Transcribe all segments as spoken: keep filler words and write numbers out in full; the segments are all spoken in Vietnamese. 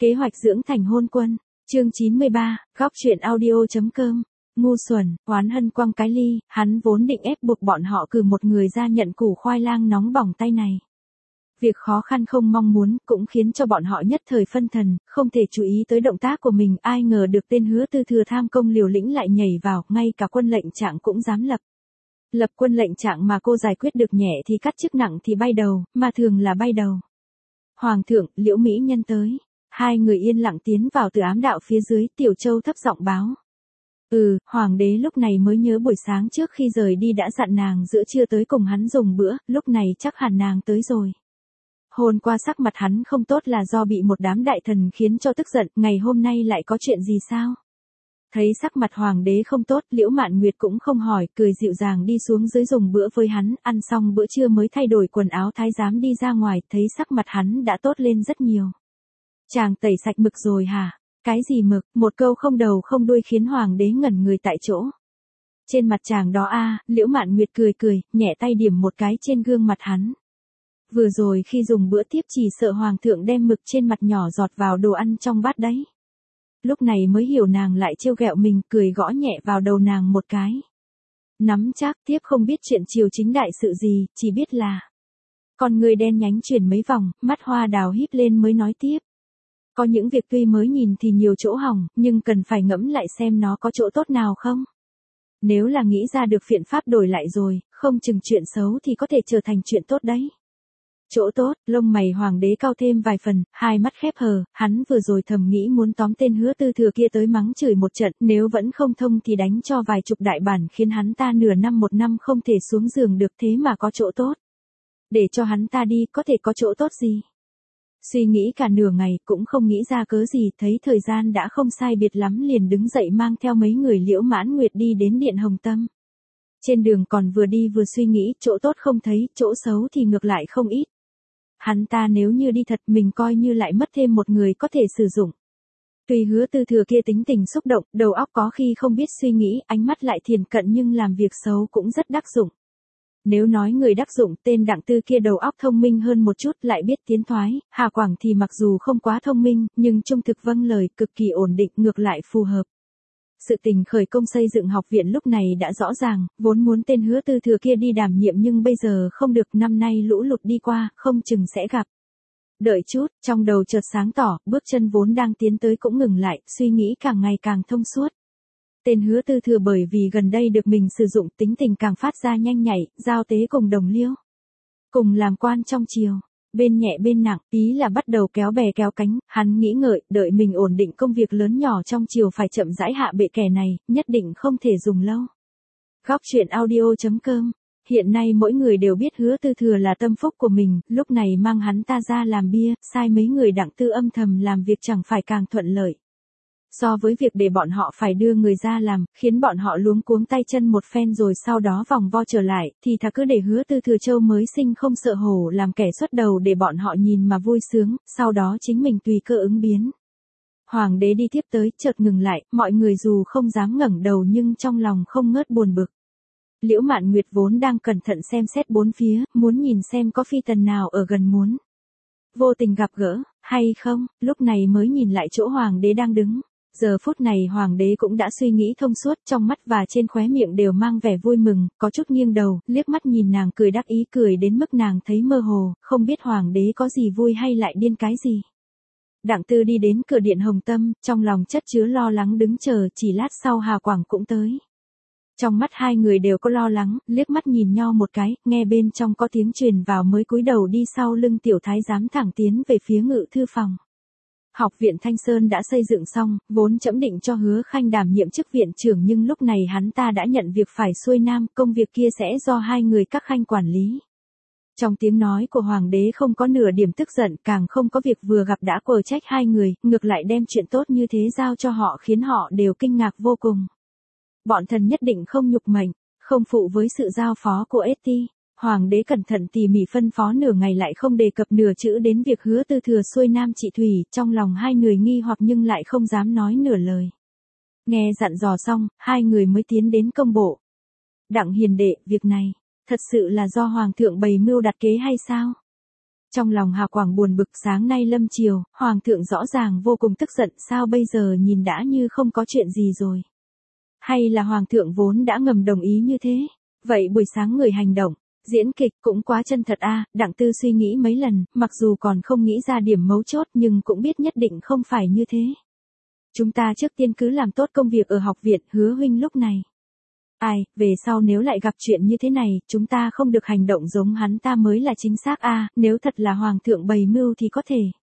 Kế hoạch dưỡng thành hôn quân, chương chín mươi ba, góc truyện audio.com. Ngu xuẩn, oán hân quăng cái ly, hắn vốn định ép buộc bọn họ cử một người ra nhận củ khoai lang nóng bỏng tay này. Việc khó khăn không mong muốn cũng khiến cho bọn họ nhất thời phân thần, không thể chú ý tới động tác của mình. Ai ngờ được tên Hứa Tư Thừa tham công liều lĩnh lại nhảy vào, ngay cả quân lệnh trạng cũng dám lập. Lập quân lệnh trạng mà cô giải quyết được nhẹ thì cắt chức nặng thì bay đầu, mà thường là bay đầu. Hoàng thượng, Liễu Mỹ Nhân tới. Hai người yên lặng tiến vào từ ám đạo phía dưới. Tiểu Châu thấp giọng báo. Ừ, hoàng đế lúc này mới nhớ buổi sáng trước khi rời đi đã dặn nàng giữa trưa tới cùng hắn dùng bữa, lúc này chắc hẳn nàng tới rồi. Hôm qua sắc mặt hắn không tốt là do bị một đám đại thần khiến cho tức giận, ngày hôm nay lại có chuyện gì sao? Thấy sắc mặt hoàng đế không tốt, Liễu Mạn Nguyệt cũng không hỏi, cười dịu dàng đi xuống dưới dùng bữa với hắn, ăn xong bữa trưa mới thay đổi quần áo thái giám đi ra ngoài, thấy sắc mặt hắn đã tốt lên rất nhiều. Chàng tẩy sạch mực rồi hả? Cái gì mực? Một câu không đầu không đuôi khiến hoàng đế ngẩn người tại chỗ. Trên mặt chàng đó a, Liễu Mạn Nguyệt cười cười, nhẹ tay điểm một cái trên gương mặt hắn. Vừa rồi khi dùng bữa tiếp chỉ sợ hoàng thượng đem mực trên mặt nhỏ giọt vào đồ ăn trong bát đấy. Lúc này mới hiểu nàng lại trêu ghẹo mình, cười gõ nhẹ vào đầu nàng một cái. Nắm chắc tiếp không biết chuyện triều chính đại sự gì, chỉ biết là. Con người đen nhánh chuyển mấy vòng, mắt hoa đào híp lên mới nói tiếp. Có những việc tuy mới nhìn thì nhiều chỗ hỏng, nhưng cần phải ngẫm lại xem nó có chỗ tốt nào không. Nếu là nghĩ ra được biện pháp đổi lại rồi, không chừng chuyện xấu thì có thể trở thành chuyện tốt đấy. Chỗ tốt, lông mày hoàng đế cao thêm vài phần, hai mắt khép hờ, hắn vừa rồi thầm nghĩ muốn tóm tên Hứa Tư Thừa kia tới mắng chửi một trận, nếu vẫn không thông thì đánh cho vài chục đại bản khiến hắn ta nửa năm một năm không thể xuống giường được, thế mà có chỗ tốt. Để cho hắn ta đi, có thể có chỗ tốt gì? Suy nghĩ cả nửa ngày cũng không nghĩ ra cớ gì, thấy thời gian đã không sai biệt lắm liền đứng dậy mang theo mấy người Liễu Mãn Nguyệt đi đến Điện Hồng Tâm. Trên đường còn vừa đi vừa suy nghĩ, chỗ tốt không thấy, chỗ xấu thì ngược lại không ít. Hắn ta nếu như đi thật mình coi như lại mất thêm một người có thể sử dụng. Tuy Hứa Tư Thừa kia tính tình xúc động, đầu óc có khi không biết suy nghĩ, ánh mắt lại thiền cận nhưng làm việc xấu cũng rất đắc dụng. Nếu nói người đắc dụng, tên Đặng Tư kia đầu óc thông minh hơn một chút, lại biết tiến thoái, Hà Quảng thì mặc dù không quá thông minh, nhưng trung thực vâng lời, cực kỳ ổn định, ngược lại phù hợp. Sự tình khởi công xây dựng học viện lúc này đã rõ ràng, vốn muốn tên Hứa Tư Thừa kia đi đảm nhiệm nhưng bây giờ không được, năm nay lũ lụt đi qua, không chừng sẽ gặp. Đợi chút, trong đầu chợt sáng tỏ, bước chân vốn đang tiến tới cũng ngừng lại, suy nghĩ càng ngày càng thông suốt. Tên Hứa Tư Thừa bởi vì gần đây được mình sử dụng, tính tình càng phát ra nhanh nhạy, giao tế cùng đồng liêu. Cùng làm quan trong triều, bên nhẹ bên nặng, ý là bắt đầu kéo bè kéo cánh, hắn nghĩ ngợi, đợi mình ổn định công việc lớn nhỏ trong triều phải chậm rãi hạ bệ kẻ này, nhất định không thể dùng lâu. Góc truyện audio.com. Hiện nay mỗi người đều biết Hứa Tư Thừa là tâm phúc của mình, lúc này mang hắn ta ra làm bia, sai mấy người Đặng Tư âm thầm làm việc chẳng phải càng thuận lợi. So với việc để bọn họ phải đưa người ra làm, khiến bọn họ luống cuống tay chân một phen rồi sau đó vòng vo trở lại, thì thà cứ để Hứa Tư Thừa Châu mới sinh không sợ hổ làm kẻ xuất đầu để bọn họ nhìn mà vui sướng, sau đó chính mình tùy cơ ứng biến. Hoàng đế đi tiếp tới, chợt ngừng lại, mọi người dù không dám ngẩng đầu nhưng trong lòng không ngớt buồn bực. Liễu Mạn Nguyệt vốn đang cẩn thận xem xét bốn phía, muốn nhìn xem có phi tần nào ở gần muốn. Vô tình gặp gỡ, hay không, lúc này mới nhìn lại chỗ hoàng đế đang đứng. Giờ phút này hoàng đế cũng đã suy nghĩ thông suốt, trong mắt và trên khóe miệng đều mang vẻ vui mừng, có chút nghiêng đầu, liếc mắt nhìn nàng cười đắc ý, cười đến mức nàng thấy mơ hồ, không biết hoàng đế có gì vui hay lại điên cái gì. Đặng Tư đi đến cửa Điện Hồng Tâm, trong lòng chất chứa lo lắng đứng chờ, chỉ lát sau Hà Quảng cũng tới. Trong mắt hai người đều có lo lắng, liếc mắt nhìn nhau một cái, nghe bên trong có tiếng truyền vào mới cúi đầu đi sau lưng tiểu thái giám thẳng tiến về phía ngự thư phòng. Học viện Thanh Sơn đã xây dựng xong, vốn trẫm định cho Hứa Khanh đảm nhiệm chức viện trưởng nhưng lúc này hắn ta đã nhận việc phải xuôi nam, công việc kia sẽ do hai người các khanh quản lý. Trong tiếng nói của hoàng đế không có nửa điểm tức giận, càng không có việc vừa gặp đã quở trách hai người, ngược lại đem chuyện tốt như thế giao cho họ khiến họ đều kinh ngạc vô cùng. Bọn thần nhất định không nhục mệnh, không phụ với sự giao phó của ét tê. Hoàng đế cẩn thận tỉ mỉ phân phó nửa ngày lại không đề cập nửa chữ đến việc Hứa Tư Thừa xuôi nam trị thủy, trong lòng hai người nghi hoặc nhưng lại không dám nói nửa lời. Nghe dặn dò xong, hai người mới tiến đến công bộ. Đặng hiền đệ, việc này, thật sự là do Hoàng thượng bày mưu đặt kế hay sao? Trong lòng Hà Quảng buồn bực, sáng nay lâm chiều, Hoàng thượng rõ ràng vô cùng tức giận, sao bây giờ nhìn đã như không có chuyện gì rồi. Hay là Hoàng thượng vốn đã ngầm đồng ý như thế? Vậy buổi sáng người hành động, diễn kịch cũng quá chân thật a. Đặng Tư suy nghĩ mấy lần, mặc dù còn không nghĩ ra điểm mấu chốt nhưng cũng biết nhất định không phải như thế. Chúng ta trước tiên cứ làm tốt công việc ở học viện, Hứa huynh lúc này. Ai, về sau nếu lại gặp chuyện như thế này, chúng ta không được hành động giống hắn ta mới là chính xác a. Nếu thật là Hoàng thượng bày mưu thì có thể.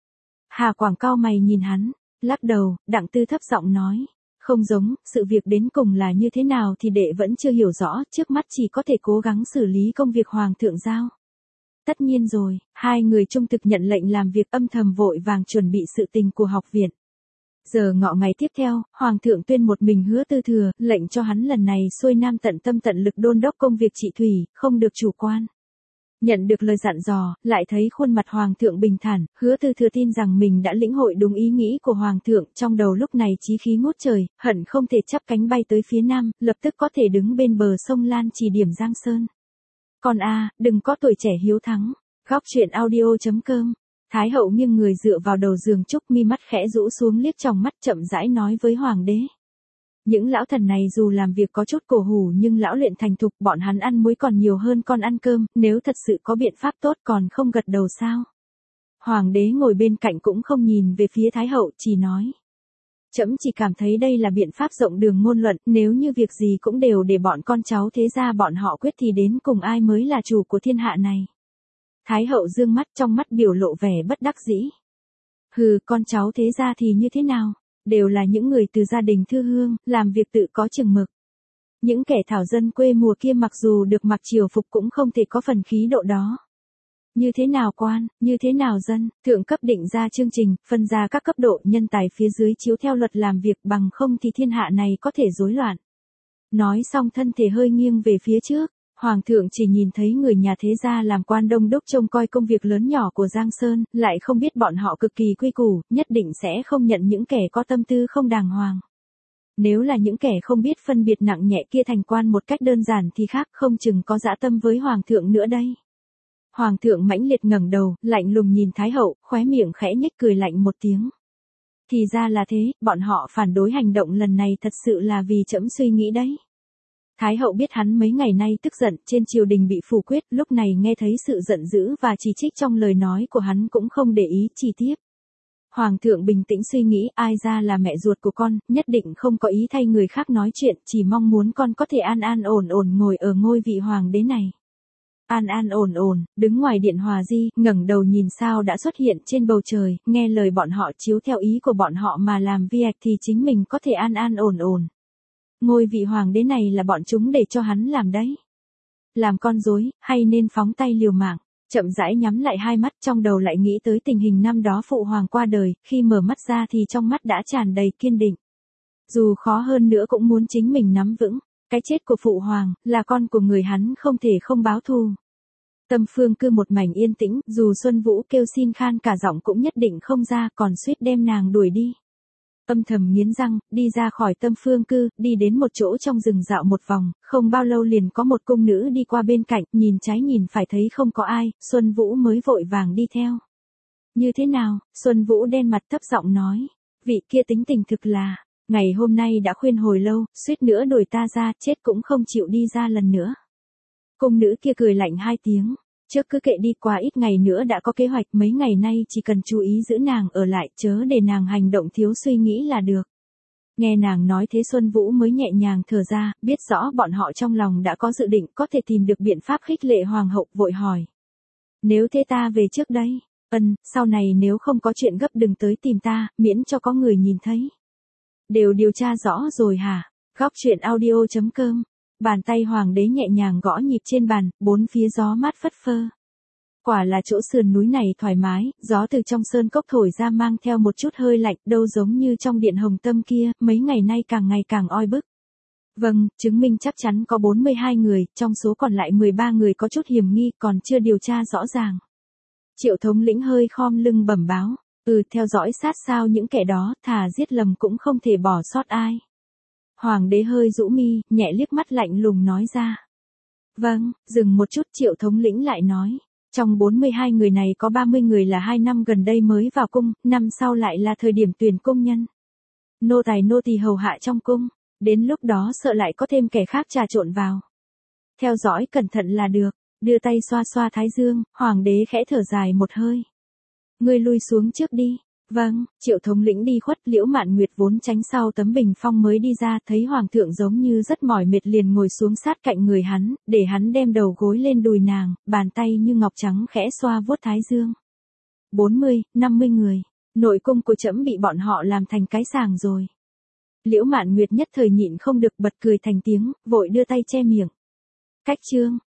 Hà Quảng cau mày nhìn hắn, lắc đầu. Đặng Tư thấp giọng nói. Không giống, sự việc đến cùng là như thế nào thì đệ vẫn chưa hiểu rõ, trước mắt chỉ có thể cố gắng xử lý công việc Hoàng thượng giao. Tất nhiên rồi, hai người trung thực nhận lệnh làm việc, âm thầm vội vàng chuẩn bị sự tình của học viện. Giờ ngọ ngày tiếp theo, Hoàng thượng tuyên một mình Hứa Tư Thừa, lệnh cho hắn lần này xuôi nam tận tâm tận lực đôn đốc công việc trị thủy, không được chủ quan. Nhận được lời dặn dò, lại thấy khuôn mặt Hoàng thượng bình thản, Hứa Tư Thừa tin rằng mình đã lĩnh hội đúng ý nghĩ của Hoàng thượng, trong đầu lúc này chí khí ngút trời, hận không thể chắp cánh bay tới phía nam, lập tức có thể đứng bên bờ sông Lan chỉ điểm Giang Sơn. Con a, đừng có tuổi trẻ hiếu thắng. Góc truyện audio chấm com. Thái hậu nghiêng người dựa vào đầu giường trúc, mi mắt khẽ rũ xuống, liếc tròng mắt chậm rãi nói với Hoàng đế. Những lão thần này dù làm việc có chút cổ hủ nhưng lão luyện thành thục, bọn hắn ăn muối còn nhiều hơn con ăn cơm, nếu thật sự có biện pháp tốt còn không gật đầu sao? Hoàng đế ngồi bên cạnh cũng không nhìn về phía Thái hậu, chỉ nói. Trẫm chỉ cảm thấy đây là biện pháp rộng đường ngôn luận, nếu như việc gì cũng đều để bọn con cháu thế gia bọn họ quyết thì đến cùng ai mới là chủ của thiên hạ này. Thái hậu dương mắt, trong mắt biểu lộ vẻ bất đắc dĩ. Hừ, con cháu thế gia thì như thế nào? Đều là những người từ gia đình thư hương, làm việc tự có chừng mực. Những kẻ thảo dân quê mùa kia mặc dù được mặc triều phục cũng không thể có phần khí độ đó. Như thế nào quan, như thế nào dân, thượng cấp định ra chương trình, phân ra các cấp độ, nhân tài phía dưới chiếu theo luật làm việc, bằng không thì thiên hạ này có thể rối loạn. Nói xong thân thể hơi nghiêng về phía trước. Hoàng thượng chỉ nhìn thấy người nhà thế gia làm quan đông đốc trông coi công việc lớn nhỏ của Giang Sơn, lại không biết bọn họ cực kỳ quy củ, nhất định sẽ không nhận những kẻ có tâm tư không đàng hoàng. Nếu là những kẻ không biết phân biệt nặng nhẹ kia thành quan một cách đơn giản thì khác, không chừng có dã tâm với Hoàng thượng nữa đây. Hoàng thượng mãnh liệt ngẩng đầu, lạnh lùng nhìn Thái hậu, khóe miệng khẽ nhếch cười lạnh một tiếng. Thì ra là thế, bọn họ phản đối hành động lần này thật sự là vì trẫm suy nghĩ đấy. Thái hậu biết hắn mấy ngày nay tức giận, trên triều đình bị phủ quyết, lúc này nghe thấy sự giận dữ và chỉ trích trong lời nói của hắn cũng không để ý chi tiết. Hoàng thượng bình tĩnh suy nghĩ, ai ra là mẹ ruột của con, nhất định không có ý thay người khác nói chuyện, chỉ mong muốn con có thể an an ổn ổn ngồi ở ngôi vị hoàng đế này. An an ổn ổn, đứng ngoài điện hòa di, ngẩng đầu nhìn sao đã xuất hiện trên bầu trời, nghe lời bọn họ chiếu theo ý của bọn họ mà làm vi ạch thì chính mình có thể an an ổn ổn. Ngôi vị hoàng đế này là bọn chúng để cho hắn làm đấy. Làm con rối, hay nên phóng tay liều mạng, chậm rãi nhắm lại hai mắt, trong đầu lại nghĩ tới tình hình năm đó phụ hoàng qua đời, khi mở mắt ra thì trong mắt đã tràn đầy kiên định. Dù khó hơn nữa cũng muốn chính mình nắm vững, cái chết của phụ hoàng, là con của người hắn không thể không báo thù. Tâm Phương Cư một mảnh yên tĩnh, dù Xuân Vũ kêu xin khan cả giọng cũng nhất định không ra, còn suýt đem nàng đuổi đi. Âm thầm nghiến răng, đi ra khỏi Tâm Phương Cư, đi đến một chỗ trong rừng dạo một vòng, không bao lâu liền có một cung nữ đi qua bên cạnh, nhìn trái nhìn phải thấy không có ai, Xuân Vũ mới vội vàng đi theo. Như thế nào? Xuân Vũ đen mặt thấp giọng nói. Vị kia tính tình thực là, ngày hôm nay đã khuyên hồi lâu, suýt nữa đuổi ta ra, chết cũng không chịu đi ra lần nữa. Cung nữ kia cười lạnh hai tiếng. Trước cứ kệ đi, qua ít ngày nữa đã có kế hoạch, mấy ngày nay chỉ cần chú ý giữ nàng ở lại, chớ để nàng hành động thiếu suy nghĩ là được. Nghe nàng nói thế Xuân Vũ mới nhẹ nhàng thở ra, biết rõ bọn họ trong lòng đã có dự định, có thể tìm được biện pháp khích lệ hoàng hậu, vội hỏi. Nếu thế ta về trước đây, ân, sau này nếu không có chuyện gấp đừng tới tìm ta, miễn cho có người nhìn thấy. Đều điều tra rõ rồi hả? Góc truyện audio chấm com. Bàn tay hoàng đế nhẹ nhàng gõ nhịp trên bàn, bốn phía gió mát phất phơ. Quả là chỗ sườn núi này thoải mái, gió từ trong sơn cốc thổi ra mang theo một chút hơi lạnh, đâu giống như trong điện Hồng Tâm kia, mấy ngày nay càng ngày càng oi bức. Vâng, chứng minh chắc chắn có bốn mươi hai người, trong số còn lại mười ba người có chút hiểm nghi, còn chưa điều tra rõ ràng. Triệu thống lĩnh hơi khom lưng bẩm báo, ừ, theo dõi sát sao những kẻ đó, thà giết lầm cũng không thể bỏ sót ai. Hoàng đế hơi rũ mi, nhẹ liếc mắt lạnh lùng nói ra. Vâng, dừng một chút, Triệu thống lĩnh lại nói. Trong bốn mươi hai người này có ba mươi người là hai năm gần đây mới vào cung, năm sau lại là thời điểm tuyển công nhân. Nô tài nô tỳ hầu hạ trong cung, đến lúc đó sợ lại có thêm kẻ khác trà trộn vào. Theo dõi cẩn thận là được, đưa tay xoa xoa thái dương, hoàng đế khẽ thở dài một hơi. Ngươi lui xuống trước đi. Vâng, Triệu thống lĩnh đi khuất. Liễu Mạn Nguyệt vốn tránh sau tấm bình phong mới đi ra, thấy hoàng thượng giống như rất mỏi mệt liền ngồi xuống sát cạnh người hắn, để hắn đem đầu gối lên đùi nàng, bàn tay như ngọc trắng khẽ xoa vuốt thái dương. bốn mươi, năm mươi người, nội cung của trẫm bị bọn họ làm thành cái sàng rồi. Liễu Mạn Nguyệt nhất thời nhịn không được bật cười thành tiếng, vội đưa tay che miệng. Cách chương